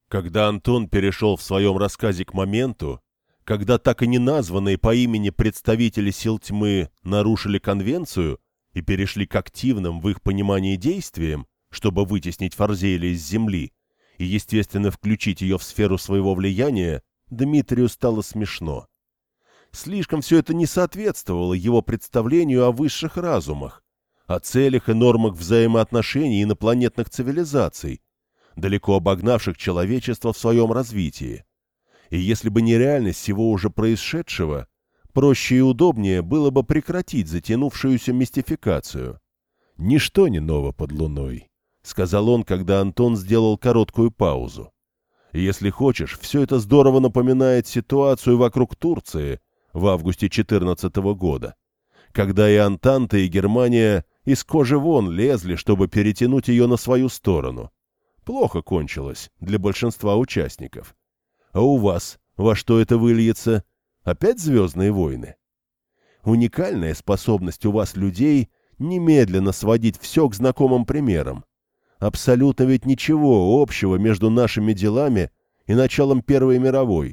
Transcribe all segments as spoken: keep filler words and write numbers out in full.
Когда Антон перешел в своем рассказе к моменту, когда так и не названные по имени представители сил тьмы нарушили конвенцию и перешли к активным в их понимании действиям, чтобы вытеснить Фарзеля из земли и, естественно, включить ее в сферу своего влияния, Дмитрию стало смешно. Слишком все это не соответствовало его представлению о высших разумах, о целях и нормах взаимоотношений инопланетных цивилизаций, далеко обогнавших человечество в своем развитии. И если бы не реальность всего уже происшедшего, проще и удобнее было бы прекратить затянувшуюся мистификацию. «Ничто не ново под луной», — сказал он, когда Антон сделал короткую паузу. «Если хочешь, все это здорово напоминает ситуацию вокруг Турции в августе четырнадцатого года, когда и Антанта, и Германия из кожи вон лезли, чтобы перетянуть ее на свою сторону. Плохо кончилось для большинства участников. А у вас во что это выльется? Опять «Звездные войны»? Уникальная способность у вас, людей, немедленно сводить все к знакомым примерам. Абсолютно ведь ничего общего между нашими делами и началом Первой мировой.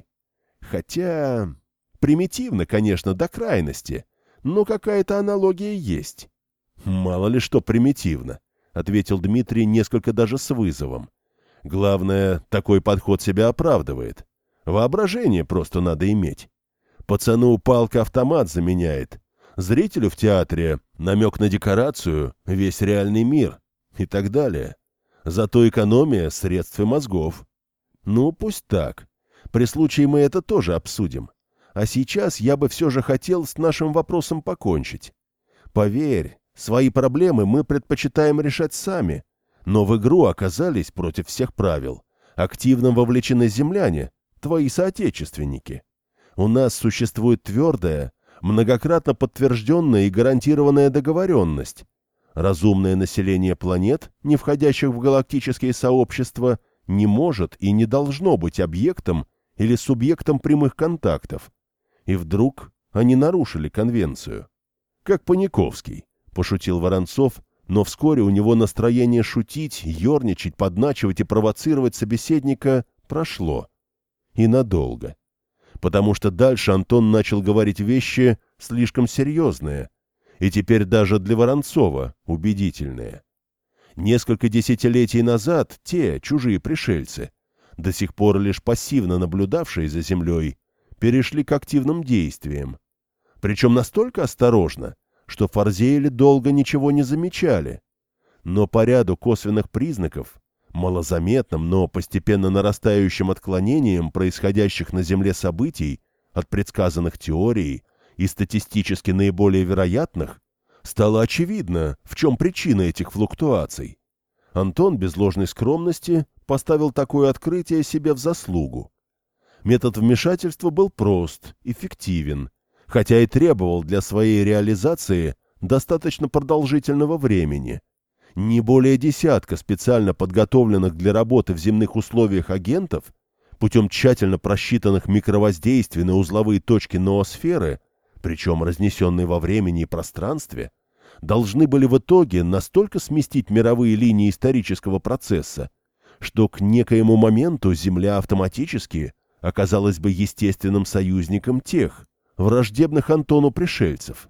Хотя примитивно, конечно, до крайности, но какая-то аналогия есть. «Мало ли что примитивно», — ответил Дмитрий несколько даже с вызовом. «Главное, такой подход себя оправдывает. Воображение просто надо иметь. Пацану палка-автомат заменяет. Зрителю в театре намек на декорацию, весь реальный мир и так далее. Зато экономия средств и мозгов. Ну, пусть так. При случае мы это тоже обсудим. А сейчас я бы все же хотел с нашим вопросом покончить. Поверь, свои проблемы мы предпочитаем решать сами, но в игру оказались против всех правил. Активно вовлечены земляне, твои соотечественники. У нас существует твердая, многократно подтвержденная и гарантированная договоренность. Разумное население планет, не входящих в галактические сообщества, не может и не должно быть объектом или субъектом прямых контактов. И вдруг они нарушили конвенцию. Как Паниковский, пошутил Воронцов, но вскоре у него настроение шутить, ерничать, подначивать и провоцировать собеседника прошло. И надолго. Потому что дальше Антон начал говорить вещи слишком серьезные, и теперь даже для Воронцова убедительные. Несколько десятилетий назад те, чужие пришельцы, до сих пор лишь пассивно наблюдавшие за Землей, перешли к активным действиям. Причем настолько осторожно, что Фарзеили долго ничего не замечали. Но по ряду косвенных признаков, малозаметным, но постепенно нарастающим отклонением происходящих на Земле событий от предсказанных теорий и статистически наиболее вероятных, стало очевидно, в чем причина этих флуктуаций. Антон без ложной скромности поставил такое открытие себе в заслугу. Метод вмешательства был прост, эффективен, хотя и требовал для своей реализации достаточно продолжительного времени. Не более десятка специально подготовленных для работы в земных условиях агентов, путем тщательно просчитанных микровоздействий на узловые точки ноосферы, причем разнесенные во времени и пространстве, должны были в итоге настолько сместить мировые линии исторического процесса, что к некоему моменту Земля автоматически оказалась бы естественным союзником тех, враждебных Антону пришельцев.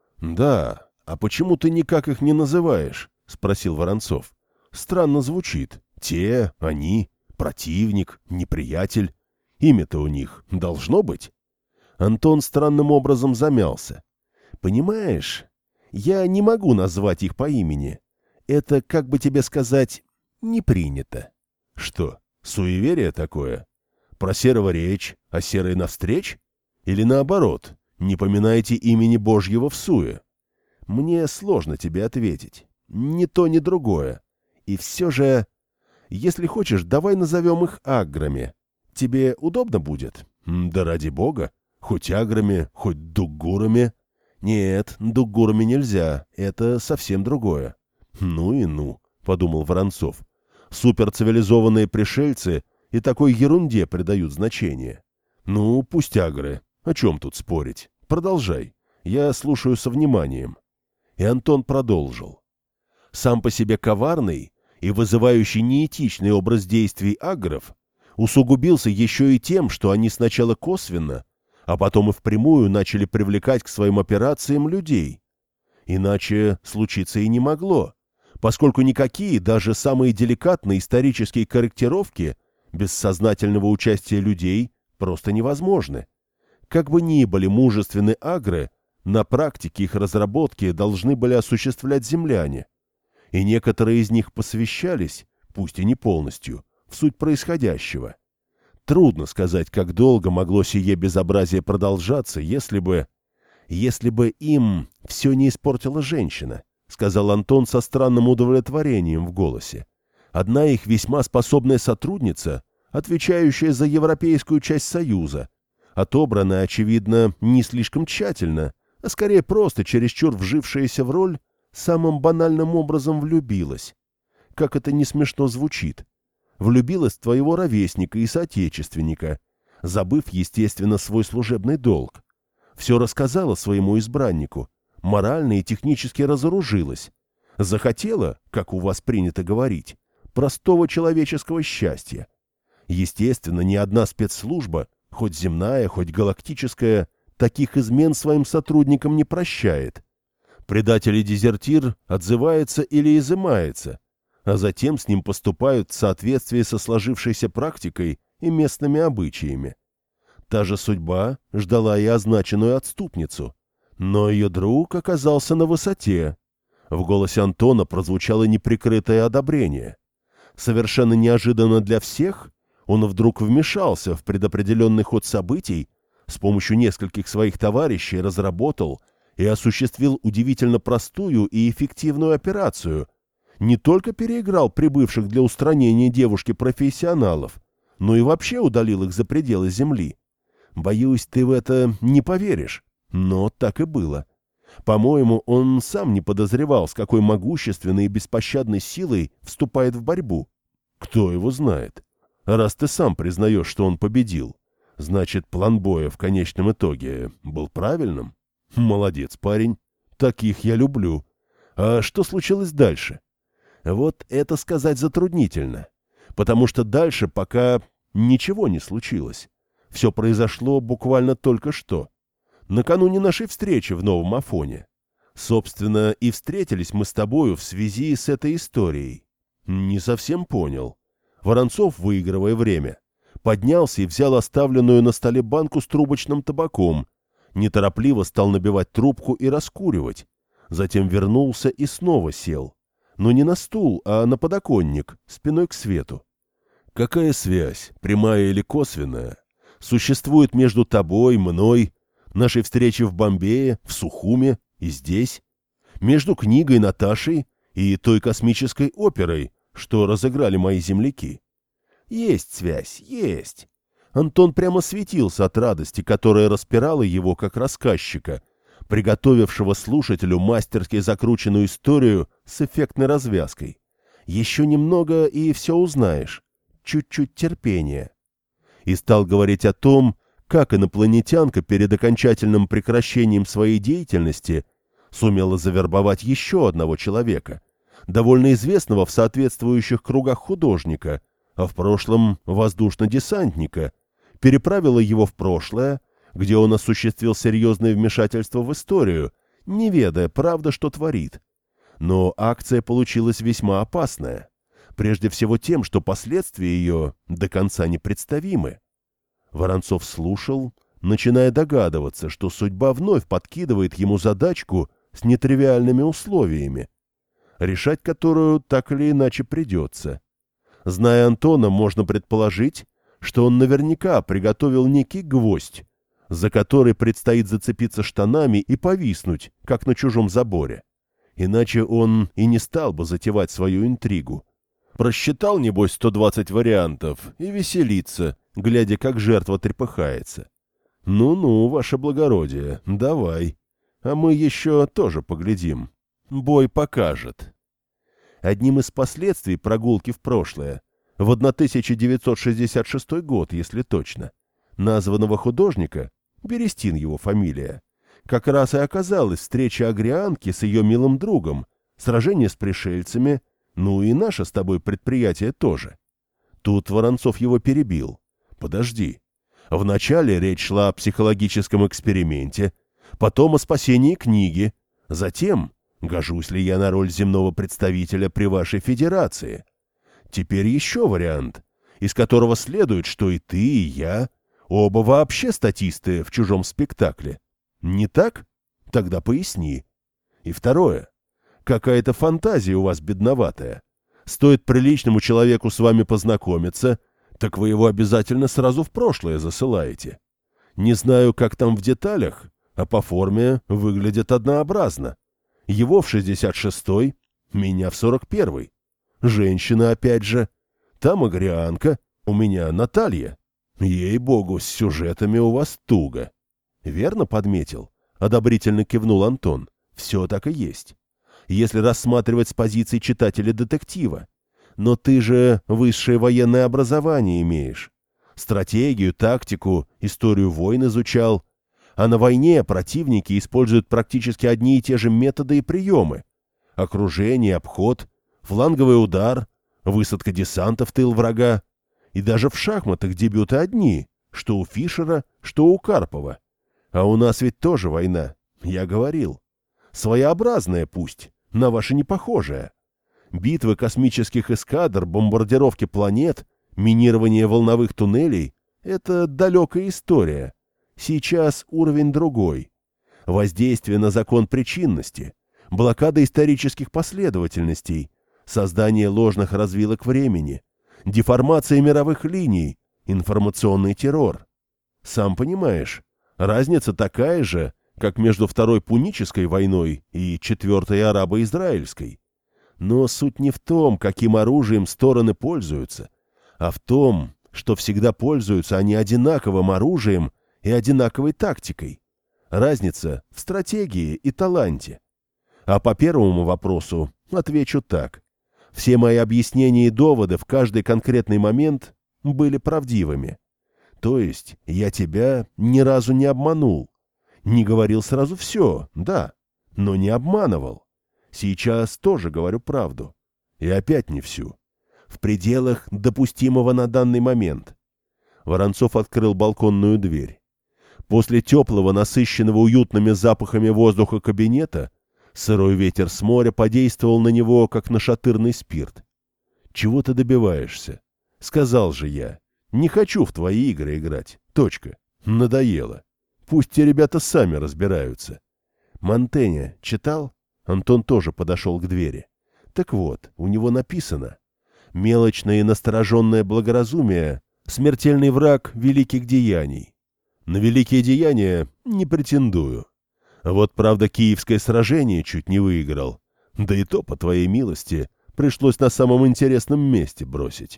«Да, а почему ты никак их не называешь?» — спросил Воронцов. «Странно звучит. Те, они, противник, неприятель. Имя-то у них должно быть?» Антон странным образом замялся. «Понимаешь, я не могу назвать их по имени. Это, как бы тебе сказать, не принято». «Что, суеверие такое? Про серого речь, а серой навстреч? Или наоборот, не поминайте имени Божьего всуе?» «Мне сложно тебе ответить. Ни то, ни другое. И все же, если хочешь, давай назовем их аграми. Тебе удобно будет?» «Да ради бога. Хоть аграми, хоть дуггурами». «Нет, дуггурами нельзя. Это совсем другое». «Ну и ну», — подумал Воронцов. «Суперцивилизованные пришельцы и такой ерунде придают значение. Ну, пусть агры. О чем тут спорить? Продолжай. Я слушаю со вниманием». И Антон продолжил. Сам по себе коварный и вызывающий неэтичный образ действий агров усугубился еще и тем, что они сначала косвенно, а потом и впрямую начали привлекать к своим операциям людей. Иначе случиться и не могло, поскольку никакие, даже самые деликатные исторические корректировки без сознательного участия людей просто невозможны. Как бы ни были мужественны агры, на практике их разработки должны были осуществлять земляне, и некоторые из них посвящались, пусть и не полностью, в суть происходящего. Трудно сказать, как долго могло сие безобразие продолжаться, если бы... если бы им все не испортила женщина, — сказал Антон со странным удовлетворением в голосе. Одна их весьма способная сотрудница, отвечающая за европейскую часть Союза, отобранная, очевидно, не слишком тщательно, а скорее просто чересчур вжившаяся в роль, самым банальным образом влюбилась. Как это не смешно звучит. Влюбилась в твоего ровесника и соотечественника, забыв, естественно, свой служебный долг. Все рассказала своему избраннику, морально и технически разоружилась. Захотела, как у вас принято говорить, простого человеческого счастья. Естественно, ни одна спецслужба, хоть земная, хоть галактическая, таких измен своим сотрудникам не прощает. Предатель и дезертир отзывается или изымается, а затем с ним поступают в соответствии со сложившейся практикой и местными обычаями. Та же судьба ждала и означенную отступницу, но ее друг оказался на высоте. В голосе Антона прозвучало неприкрытое одобрение. Совершенно неожиданно для всех он вдруг вмешался в предопределенный ход событий, с помощью нескольких своих товарищей разработал и осуществил удивительно простую и эффективную операцию. Не только переиграл прибывших для устранения девушки профессионалов, но и вообще удалил их за пределы Земли. Боюсь, ты в это не поверишь, но так и было. По-моему, он сам не подозревал, с какой могущественной и беспощадной силой вступает в борьбу. Кто его знает? Раз ты сам признаешь, что он победил, значит, план боя в конечном итоге был правильным? Молодец, парень. Таких я люблю. А что случилось дальше? Вот это сказать затруднительно, потому что дальше пока ничего не случилось. Все произошло буквально только что, накануне нашей встречи в Новом Афоне. Собственно, и встретились мы с тобою в связи с этой историей. Не совсем понял. Воронцов, выигрывая время, поднялся и взял оставленную на столе банку с трубочным табаком, неторопливо стал набивать трубку и раскуривать, затем вернулся и снова сел. Но не на стул, а на подоконник, спиной к свету. Какая связь, прямая или косвенная, существует между тобой, мной, нашей встречей в Бомбее, в Сухуме и здесь, между книгой Наташей и той космической оперой, что разыграли мои земляки? Есть связь, есть. Антон прямо светился от радости, которая распирала его как рассказчика, приготовившего слушателю мастерски закрученную историю с эффектной развязкой. Еще немного, и все узнаешь. Чуть-чуть терпения. И стал говорить о том, как инопланетянка перед окончательным прекращением своей деятельности сумела завербовать еще одного человека, довольно известного в соответствующих кругах художника, а в прошлом воздушно-десантника, переправила его в прошлое, где он осуществил серьезное вмешательство в историю, не ведая, правда, что творит. Но акция получилась весьма опасная, прежде всего тем, что последствия ее до конца непредставимы. Воронцов слушал, начиная догадываться, что судьба вновь подкидывает ему задачку с нетривиальными условиями, решать которую так или иначе придется. Зная Антона, можно предположить, что он наверняка приготовил некий гвоздь, за который предстоит зацепиться штанами и повиснуть, как на чужом заборе. Иначе он и не стал бы затевать свою интригу. Просчитал, небось, сто двадцать вариантов и веселится, глядя, как жертва трепыхается. Ну-ну, ваше благородие, давай. А мы еще тоже поглядим. Бой покажет. Одним из последствий прогулки в прошлое, в тысяча девятьсот шестьдесят шестой год, если точно, названного художника, Берестин его фамилия, как раз и оказалась встреча агрианки с ее милым другом, сражение с пришельцами, ну и наше с тобой предприятие тоже. Тут Воронцов его перебил. Подожди. Вначале речь шла о психологическом эксперименте, потом о спасении книги, затем, гожусь ли я на роль земного представителя при вашей федерации. Теперь еще вариант, из которого следует, что и ты, и я, оба вообще статисты в чужом спектакле. Не так? Тогда поясни. И второе. Какая-то фантазия у вас бедноватая. Стоит приличному человеку с вами познакомиться, так вы его обязательно сразу в прошлое засылаете. Не знаю, как там в деталях, а по форме выглядит однообразно. Его в шестьдесят шестой, меня в сорок первый. Женщина опять же. Там агрианка, у меня Наталья. Ей-богу, с сюжетами у вас туго. Верно подметил? Одобрительно кивнул Антон. Все так и есть. Если рассматривать с позиции читателя детектива. Но ты же высшее военное образование имеешь. Стратегию, тактику, историю войн изучал. А на войне противники используют практически одни и те же методы и приемы. Окружение, обход, фланговый удар, высадка десанта в тыл врага. И даже в шахматах дебюты одни, что у Фишера, что у Карпова. А у нас ведь тоже война, я говорил. Своеобразная пусть, на ваши не похожая. Битвы космических эскадр, бомбардировки планет, минирование волновых туннелей — это далекая история. Сейчас уровень другой. Воздействие на закон причинности, блокада исторических последовательностей, создание ложных развилок времени, деформация мировых линий, информационный террор. Сам понимаешь, разница такая же, как между Второй Пунической войной и Четвертой Арабо-Израильской. Но суть не в том, каким оружием стороны пользуются, а в том, что всегда пользуются они одинаковым оружием и одинаковой тактикой. Разница в стратегии и таланте. А по первому вопросу отвечу так. Все мои объяснения и доводы в каждый конкретный момент были правдивыми. То есть я тебя ни разу не обманул. Не говорил сразу все, да, но не обманывал. Сейчас тоже говорю правду. И опять не всю. В пределах допустимого на данный момент. Воронцов открыл балконную дверь. После теплого, насыщенного уютными запахами воздуха кабинета сырой ветер с моря подействовал на него, как нашатырный спирт. «Чего ты добиваешься? Сказал же я. Не хочу в твои игры играть. Точка. Надоело. Пусть те ребята сами разбираются». «Монтэня читал?» Антон тоже подошел к двери. Так вот, у него написано: «Мелочное и настороженное благоразумие — смертельный враг великих деяний». На великие деяния не претендую. Вот, правда, Киевское сражение чуть не выиграл. Да и то, по твоей милости, пришлось на самом интересном месте бросить.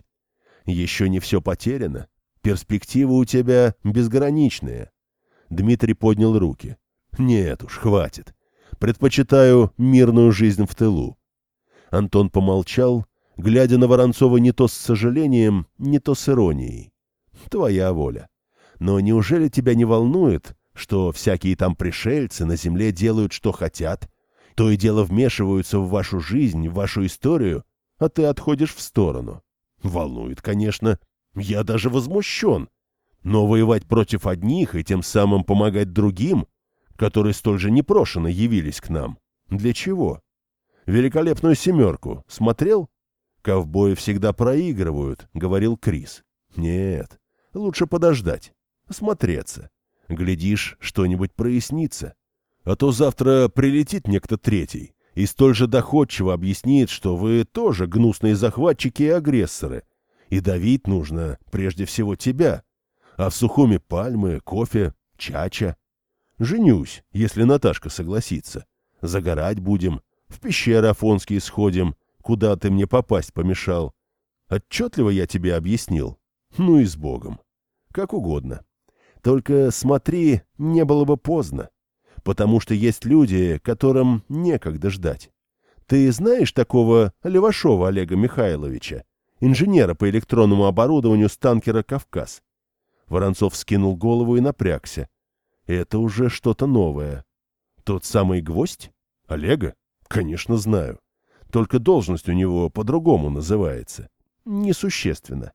Еще не все потеряно. Перспективы у тебя безграничные. Дмитрий поднял руки. Нет уж, хватит. Предпочитаю мирную жизнь в тылу. Антон помолчал, глядя на Воронцова не то с сожалением, не то с иронией. Твоя воля. Но неужели тебя не волнует, что всякие там пришельцы на земле делают, что хотят, то и дело вмешиваются в вашу жизнь, в вашу историю, а ты отходишь в сторону? Волнует, конечно. Я даже возмущен. Но воевать против одних и тем самым помогать другим, которые столь же непрошено явились к нам, для чего? «Великолепную семерку» смотрел? «Ковбои всегда проигрывают», — говорил Крис. Нет, лучше подождать, осмотреться. Глядишь, что-нибудь прояснится. А то завтра прилетит некто третий и столь же доходчиво объяснит, что вы тоже гнусные захватчики и агрессоры, и давить нужно прежде всего тебя, а в Сухуми пальмы, кофе, чача. Женюсь, если Наташка согласится. Загорать будем, в пещеры афонские сходим, куда ты мне попасть помешал. Отчетливо я тебе объяснил? Ну и с Богом. Как угодно. Только смотри, не было бы поздно. Потому что есть люди, которым некогда ждать. Ты знаешь такого Левашова Олега Михайловича, инженера по электронному оборудованию с танкера «Кавказ»? Воронцов скинул голову и напрягся. Это уже что-то новое. Тот самый гвоздь? Олега? Конечно, знаю. Только должность у него по-другому называется. Несущественно.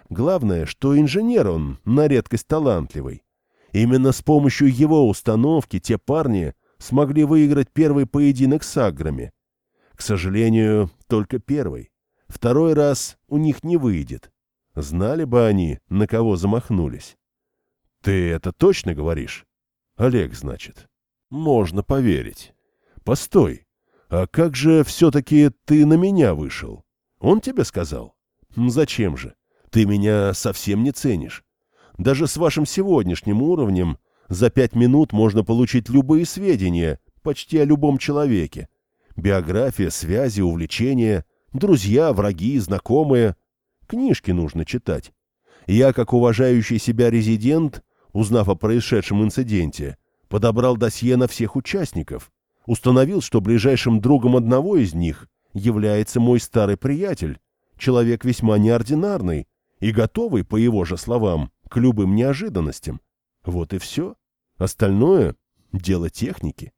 Главное, что инженер он на редкость талантливый. Именно с помощью его установки те парни смогли выиграть первый поединок с аграми. К сожалению, только первый. Второй раз у них не выйдет. Знали бы они, на кого замахнулись. Ты это точно говоришь? Олег, значит. Можно поверить. Постой, а как же все-таки ты на меня вышел? Он тебе сказал? Зачем же? Ты меня совсем не ценишь. Даже с вашим сегодняшним уровнем за пять минут можно получить любые сведения почти о любом человеке. Биография, связи, увлечения, друзья, враги, знакомые. Книжки нужно читать. Я, как уважающий себя резидент, узнав о происшедшем инциденте, подобрал досье на всех участников, установил, что ближайшим другом одного из них является мой старый приятель, человек весьма неординарный и готовый, по его же словам, к любым неожиданностям. Вот и все. Остальное — дело техники.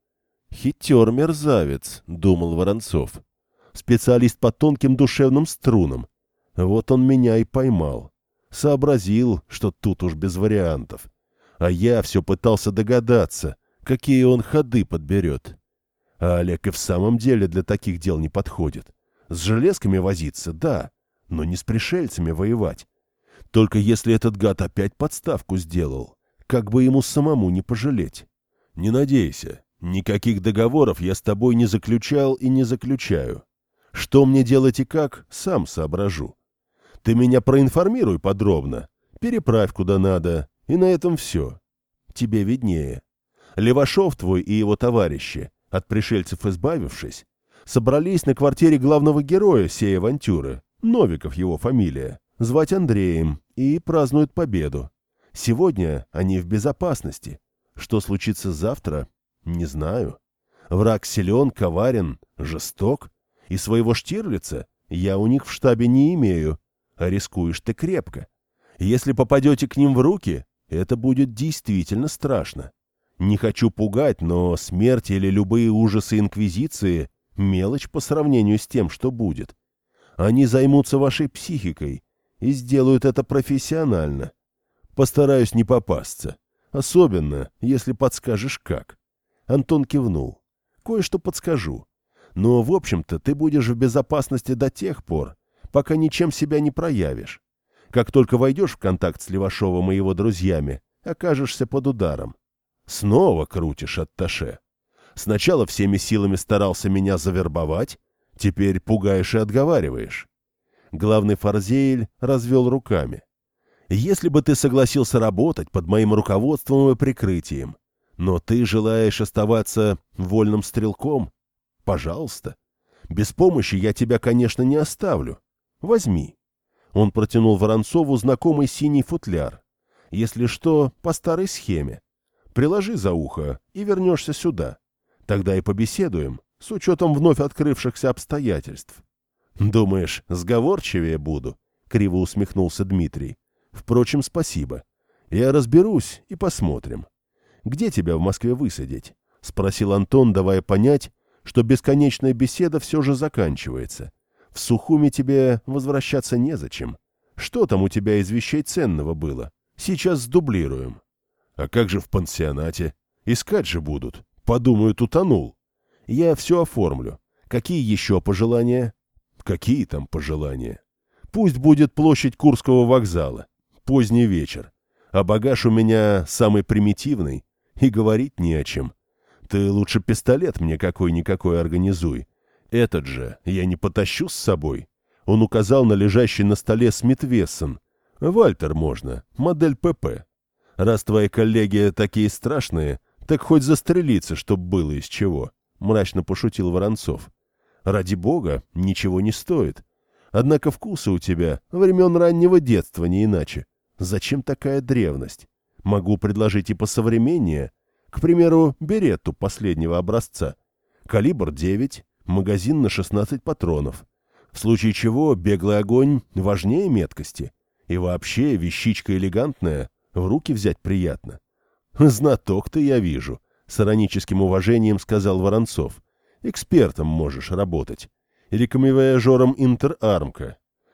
«Хитер-мерзавец», — думал Воронцов. «Специалист по тонким душевным струнам. Вот он меня и поймал. Сообразил, что тут уж без вариантов. А я все пытался догадаться, какие он ходы подберет. А Олег и в самом деле для таких дел не подходит. С железками возиться — да, но не с пришельцами воевать. Только если этот гад опять подставку сделал, как бы ему самому не пожалеть. Не надейся, никаких договоров я с тобой не заключал и не заключаю. Что мне делать и как, сам соображу. Ты меня проинформируй подробно, переправь куда надо, и на этом все. Тебе виднее. Левашов твой и его товарищи, от пришельцев избавившись, собрались на квартире главного героя сей авантюры, Новиков его фамилия, звать Андреем, и празднуют победу. Сегодня они в безопасности. Что случится завтра, не знаю. Враг силен, коварен, жесток, и своего Штирлица я у них в штабе не имею, а рискуешь ты крепко. Если попадете к ним в руки, это будет действительно страшно. Не хочу пугать, но смерть или любые ужасы Инквизиции — мелочь по сравнению с тем, что будет. Они займутся вашей психикой и сделают это профессионально. Постараюсь не попасться, особенно, если подскажешь как. Антон кивнул. Кое-что подскажу. Но, в общем-то, ты будешь в безопасности до тех пор, пока ничем себя не проявишь. Как только войдешь в контакт с Левашовым и его друзьями, окажешься под ударом. Снова крутишь атташе. Сначала всеми силами старался меня завербовать, теперь пугаешь и отговариваешь. Главный Фарзейль развел руками. Если бы ты согласился работать под моим руководством и прикрытием, но ты желаешь оставаться вольным стрелком, пожалуйста. Без помощи я тебя, конечно, не оставлю. Возьми. Он протянул Воронцову знакомый синий футляр. Если что, по старой схеме. Приложи за ухо и вернешься сюда. Тогда и побеседуем, с учетом вновь открывшихся обстоятельств. Думаешь, сговорчивее буду? Криво усмехнулся Дмитрий. Впрочем, спасибо. Я разберусь и посмотрим. Где тебя в Москве высадить? Спросил Антон, давая понять, что бесконечная беседа все же заканчивается. В Сухуми тебе возвращаться незачем. Что там у тебя из вещей ценного было? Сейчас сдублируем. А как же в пансионате? Искать же будут. Подумают, утонул. Я все оформлю. Какие еще пожелания? Какие там пожелания? Пусть будет площадь Курского вокзала. Поздний вечер. А багаж у меня самый примитивный. И говорить не о чем. Ты лучше пистолет мне какой-никакой организуй. Этот же я не потащу с собой. Он указал на лежащий на столе Смит Вессон. Вальтер можно, модель ПП. Раз твои коллеги такие страшные, так хоть застрелиться, чтоб было из чего, — мрачно пошутил Воронцов. Ради бога, ничего не стоит. Однако вкусы у тебя времен раннего детства не иначе. Зачем такая древность? Могу предложить и посовременнее. К примеру, беретту последнего образца. Калибр девять, магазин на шестнадцать патронов. В случае чего беглый огонь важнее меткости. И вообще вещичка элегантная, в руки взять приятно. «Знаток ты, я вижу», — с ироническим уважением сказал Воронцов. «Экспертом можешь работать. Или камевояжером Интерармка.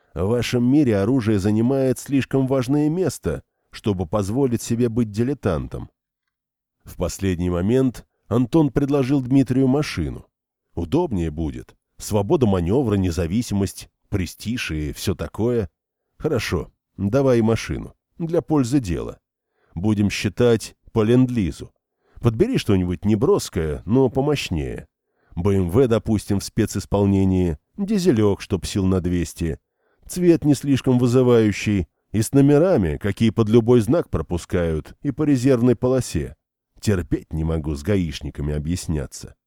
В вашем мире оружие занимает слишком важное место, чтобы позволить себе быть дилетантом. В последний момент Антон предложил Дмитрию машину. Удобнее будет. Свобода маневра, независимость, престиж и все такое. Хорошо, давай машину. Для пользы дела. Будем считать по ленд-лизу. Подбери что-нибудь неброское, но помощнее. бэ эм вэ, допустим, в специсполнении, дизелек, чтоб сил на двести, цвет не слишком вызывающий, и с номерами, какие под любой знак пропускают, и по резервной полосе. Терпеть не могу с гаишниками объясняться.